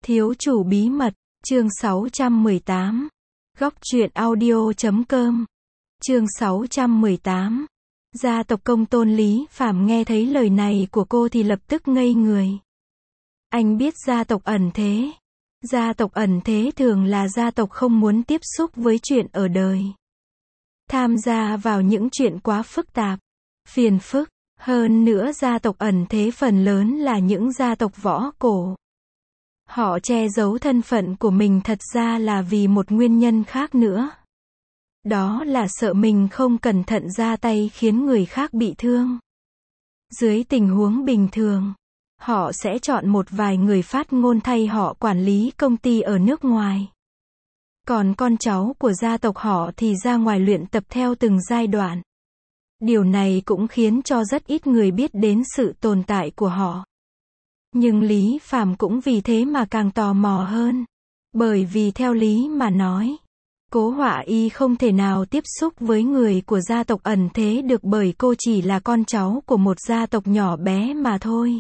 Thiếu chủ bí mật, chương 618. Góc truyện audio.com. Chương 618. Gia tộc Công Tôn Lý Phàm nghe thấy lời này của cô thì lập tức ngây người. Anh biết gia tộc ẩn thế. Gia tộc ẩn thế thường là gia tộc không muốn tiếp xúc với chuyện ở đời. Tham gia vào những chuyện quá phức tạp, phiền phức. Hơn nữa gia tộc ẩn thế phần lớn là những gia tộc võ cổ. Họ che giấu thân phận của mình thật ra là vì một nguyên nhân khác nữa. Đó là sợ mình không cẩn thận ra tay khiến người khác bị thương. Dưới tình huống bình thường, họ sẽ chọn một vài người phát ngôn thay họ quản lý công ty ở nước ngoài. Còn con cháu của gia tộc họ thì ra ngoài luyện tập theo từng giai đoạn. Điều này cũng khiến cho rất ít người biết đến sự tồn tại của họ. Nhưng Lý Phàm cũng vì thế mà càng tò mò hơn. Bởi vì theo lý mà nói, Cố Họa Y không thể nào tiếp xúc với người của gia tộc ẩn thế được bởi cô chỉ là con cháu của một gia tộc nhỏ bé mà thôi.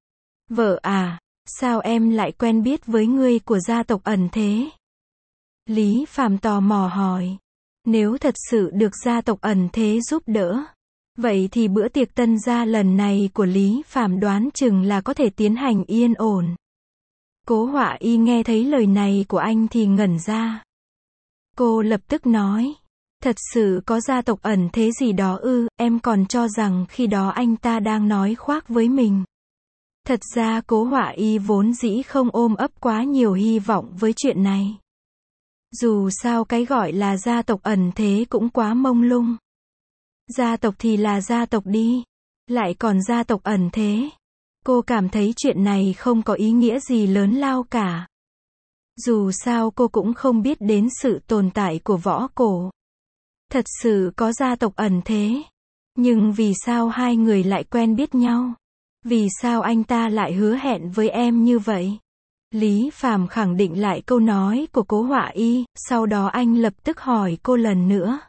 Vợ à, sao em lại quen biết với người của gia tộc ẩn thế? Lý Phàm tò mò hỏi. Nếu thật sự được gia tộc ẩn thế giúp đỡ, vậy thì bữa tiệc tân gia lần này của Lý Phàm đoán chừng là có thể tiến hành yên ổn. Cố Họa Y nghe thấy lời này của anh thì ngẩn ra. Cô lập tức nói, thật sự có gia tộc ẩn thế gì đó ư? Em còn cho rằng khi đó anh ta đang nói khoác với mình. Thật ra Cố Họa Y vốn dĩ không ôm ấp quá nhiều hy vọng với chuyện này. Dù sao cái gọi là gia tộc ẩn thế cũng quá mông lung. Gia tộc thì là gia tộc đi, lại còn gia tộc ẩn thế. Cô cảm thấy chuyện này không có ý nghĩa gì lớn lao cả. Dù sao cô cũng không biết đến sự tồn tại của võ cổ. Thật sự có gia tộc ẩn thế. Nhưng vì sao hai người lại quen biết nhau? Vì sao anh ta lại hứa hẹn với em như vậy? Lý Phàm khẳng định lại câu nói của Cố Họa Y, sau đó anh lập tức hỏi cô lần nữa.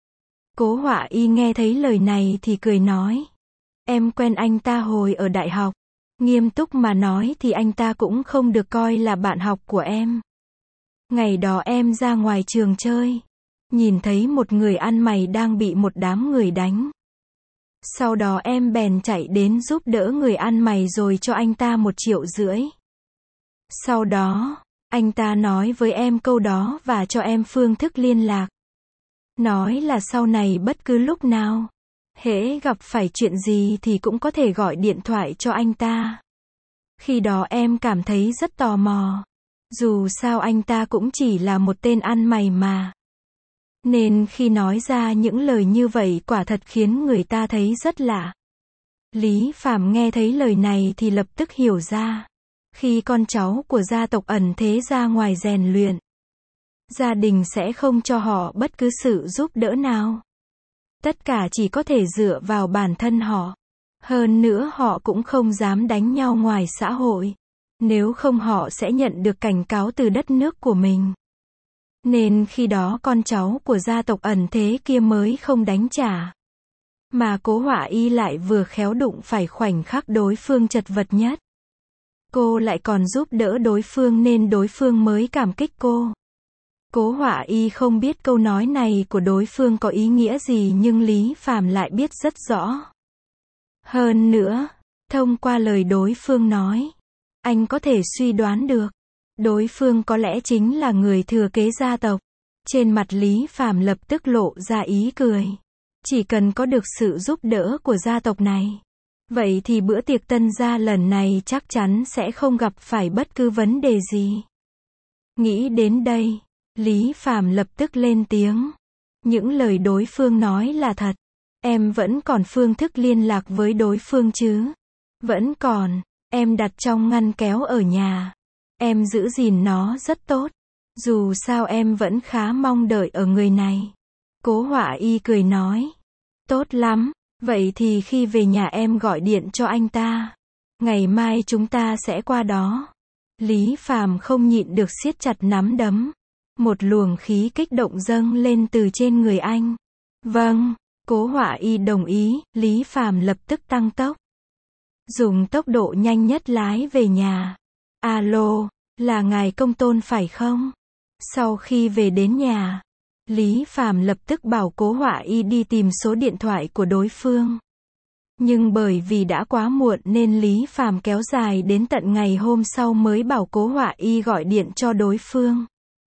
Cố Họa Y nghe thấy lời này thì cười nói. Em quen anh ta hồi ở đại học. Nghiêm túc mà nói thì anh ta cũng không được coi là bạn học của em. Ngày đó em ra ngoài trường chơi. Nhìn thấy một người ăn mày đang bị một đám người đánh. Sau đó em bèn chạy đến giúp đỡ người ăn mày rồi cho anh ta 1,5 triệu. Sau đó, anh ta nói với em câu đó và cho em phương thức liên lạc. Nói là sau này bất cứ lúc nào, hễ gặp phải chuyện gì thì cũng có thể gọi điện thoại cho anh ta. Khi đó em cảm thấy rất tò mò. Dù sao anh ta cũng chỉ là một tên ăn mày mà. Nên khi nói ra những lời như vậy quả thật khiến người ta thấy rất lạ. Lý Phàm nghe thấy lời này thì lập tức hiểu ra. Khi con cháu của gia tộc ẩn thế ra ngoài rèn luyện, gia đình sẽ không cho họ bất cứ sự giúp đỡ nào. Tất cả chỉ có thể dựa vào bản thân họ. Hơn nữa họ cũng không dám đánh nhau ngoài xã hội. Nếu không họ sẽ nhận được cảnh cáo từ đất nước của mình. Nên khi đó con cháu của gia tộc ẩn thế kia mới không đánh trả. Mà Cố Họa Y lại vừa khéo đụng phải khoảnh khắc đối phương chật vật nhất. Cô lại còn giúp đỡ đối phương nên đối phương mới cảm kích cô. Cố Họa Y không biết câu nói này của đối phương có ý nghĩa gì nhưng Lý Phàm lại biết rất rõ. Hơn nữa, thông qua lời đối phương nói, anh có thể suy đoán được, đối phương có lẽ chính là người thừa kế gia tộc. Trên mặt Lý Phàm lập tức lộ ra ý cười. Chỉ cần có được sự giúp đỡ của gia tộc này, vậy thì bữa tiệc tân gia lần này chắc chắn sẽ không gặp phải bất cứ vấn đề gì. Nghĩ đến đây, Lý Phàm lập tức lên tiếng. Những lời đối phương nói là thật. Em vẫn còn phương thức liên lạc với đối phương chứ? Vẫn còn. Em đặt trong ngăn kéo ở nhà. Em giữ gìn nó rất tốt. Dù sao em vẫn khá mong đợi ở người này. Cố Họa Y cười nói. Tốt lắm. Vậy thì khi về nhà em gọi điện cho anh ta. Ngày mai chúng ta sẽ qua đó. Lý Phàm không nhịn được siết chặt nắm đấm. Một luồng khí kích động dâng lên từ trên người anh. Vâng, Cố Họa Y đồng ý, Lý Phàm lập tức tăng tốc. Dùng tốc độ nhanh nhất lái về nhà. Alo, Là ngài Công Tôn phải không? Sau khi về đến nhà, Lý Phàm lập tức bảo Cố Họa Y đi tìm số điện thoại của đối phương. Nhưng bởi vì đã quá muộn nên Lý Phàm kéo dài đến tận ngày hôm sau mới bảo Cố Họa Y gọi điện cho đối phương.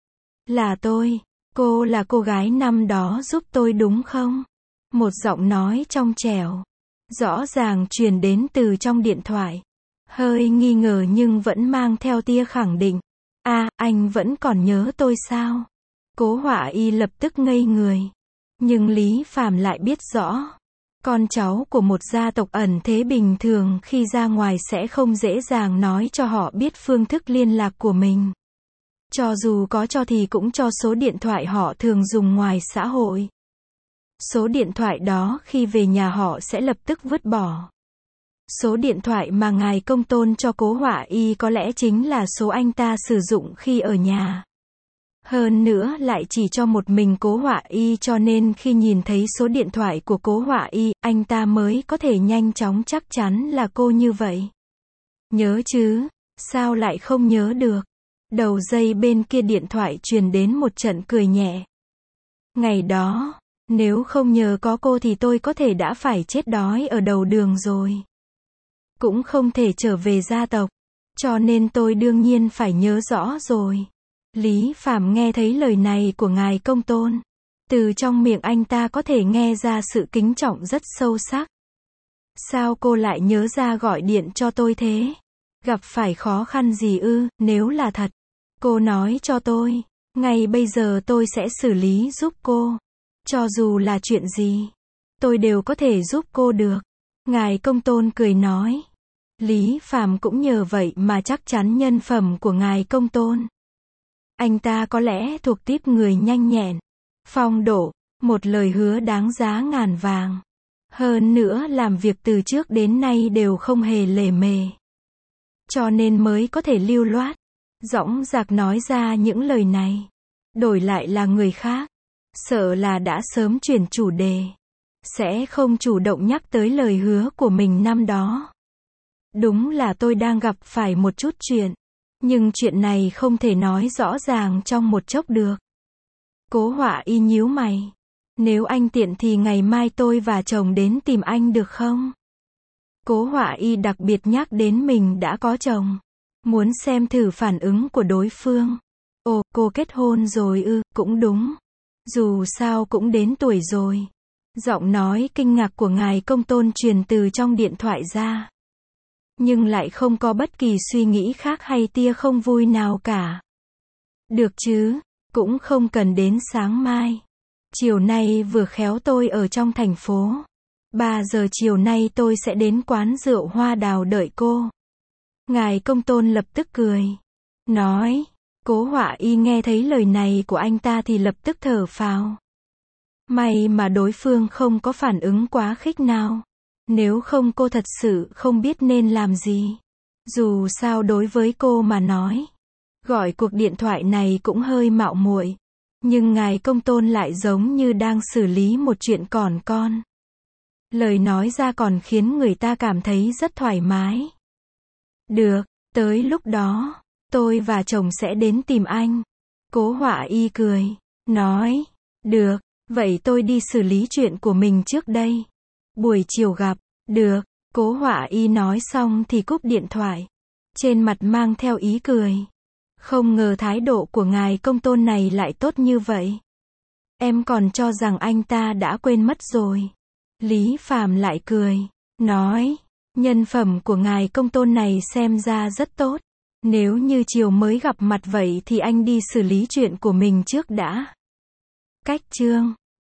Là tôi, cô là cô gái năm đó giúp tôi đúng không? Một giọng nói trong trẻo, rõ ràng truyền đến từ trong điện thoại. Hơi nghi ngờ nhưng vẫn mang theo tia khẳng định. Anh vẫn còn nhớ tôi sao? Cố Họa Y lập tức ngây người. Nhưng Lý Phàm lại biết rõ. Con cháu của một gia tộc ẩn thế bình thường khi ra ngoài sẽ không dễ dàng nói cho họ biết phương thức liên lạc của mình. Cho dù có cho thì cũng cho số điện thoại họ thường dùng ngoài xã hội. Số điện thoại đó khi về nhà họ sẽ lập tức vứt bỏ. Số điện thoại mà ngài Công Tôn cho Cố Họa Y có lẽ chính là số anh ta sử dụng khi ở nhà. Hơn nữa lại chỉ cho một mình Cố Họa Y cho nên khi nhìn thấy số điện thoại của Cố Họa Y, anh ta mới có thể nhanh chóng chắc chắn là cô như vậy. Nhớ chứ, sao lại không nhớ được? Đầu dây bên kia điện thoại truyền đến một trận cười nhẹ. Ngày đó, nếu không nhờ có cô thì tôi có thể đã phải chết đói ở đầu đường rồi. Cũng không thể trở về gia tộc, cho nên tôi đương nhiên phải nhớ rõ rồi. Lý Phàm nghe thấy lời này của ngài Công Tôn. Từ trong miệng anh ta có thể nghe ra sự kính trọng rất sâu sắc. Sao cô lại nhớ ra gọi điện cho tôi thế? Gặp phải khó khăn gì ư? Nếu là thật, cô nói cho tôi. Ngay bây giờ tôi sẽ xử lý giúp cô. Cho dù là chuyện gì, tôi đều có thể giúp cô được. Ngài Công Tôn cười nói. Lý Phàm cũng nhờ vậy mà chắc chắn nhân phẩm của ngài Công Tôn. Anh ta có lẽ thuộc típ người nhanh nhẹn, phong độ, một lời hứa đáng giá ngàn vàng. Hơn nữa làm việc từ trước đến nay đều không hề lề mề. Cho nên mới có thể lưu loát, dõng dạc nói ra những lời này. Đổi lại là người khác, sợ là đã sớm chuyển chủ đề. Sẽ không chủ động nhắc tới lời hứa của mình năm đó. Đúng là tôi đang gặp phải một chút chuyện. Nhưng chuyện này không thể nói rõ ràng trong một chốc được. Cố Họa Y nhíu mày. Nếu anh tiện thì ngày mai tôi và chồng đến tìm anh được không? Cố Họa Y đặc biệt nhắc đến mình đã có chồng. Muốn xem thử phản ứng của đối phương. Ồ, cô kết hôn rồi ư? Cũng đúng. Dù sao cũng đến tuổi rồi. Giọng nói kinh ngạc của ngài Công Tôn truyền từ trong điện thoại ra. Nhưng lại không có bất kỳ suy nghĩ khác hay tia không vui nào cả. Được chứ, cũng không cần đến sáng mai. Chiều nay vừa khéo tôi ở trong thành phố. 3 giờ chiều nay tôi sẽ đến quán rượu Hoa Đào đợi cô. Ngài Công Tôn lập tức cười. Nói, Cố Họa Y nghe thấy lời này của anh ta thì lập tức thở phào. May mà đối phương không có phản ứng quá khích nào. Nếu không cô thật sự không biết nên làm gì. Dù sao đối với cô mà nói, gọi cuộc điện thoại này cũng hơi mạo muội. Nhưng ngài Công Tôn lại giống như đang xử lý một chuyện còn con. Lời nói ra còn khiến người ta cảm thấy rất thoải mái. Được, tới lúc đó, tôi và chồng sẽ đến tìm anh. Cố Họa Y cười, nói, được, vậy tôi đi xử lý chuyện của mình trước đây. Buổi chiều gặp, được, Cố Họa Y nói xong thì cúp điện thoại. Trên mặt mang theo ý cười. Không ngờ thái độ của ngài Công Tôn này lại tốt như vậy. Em còn cho rằng anh ta đã quên mất rồi. Lý Phàm lại cười, nói, nhân phẩm của ngài Công Tôn này xem ra rất tốt. Nếu như chiều mới gặp mặt vậy thì anh đi xử lý chuyện của mình trước đã. Cách chương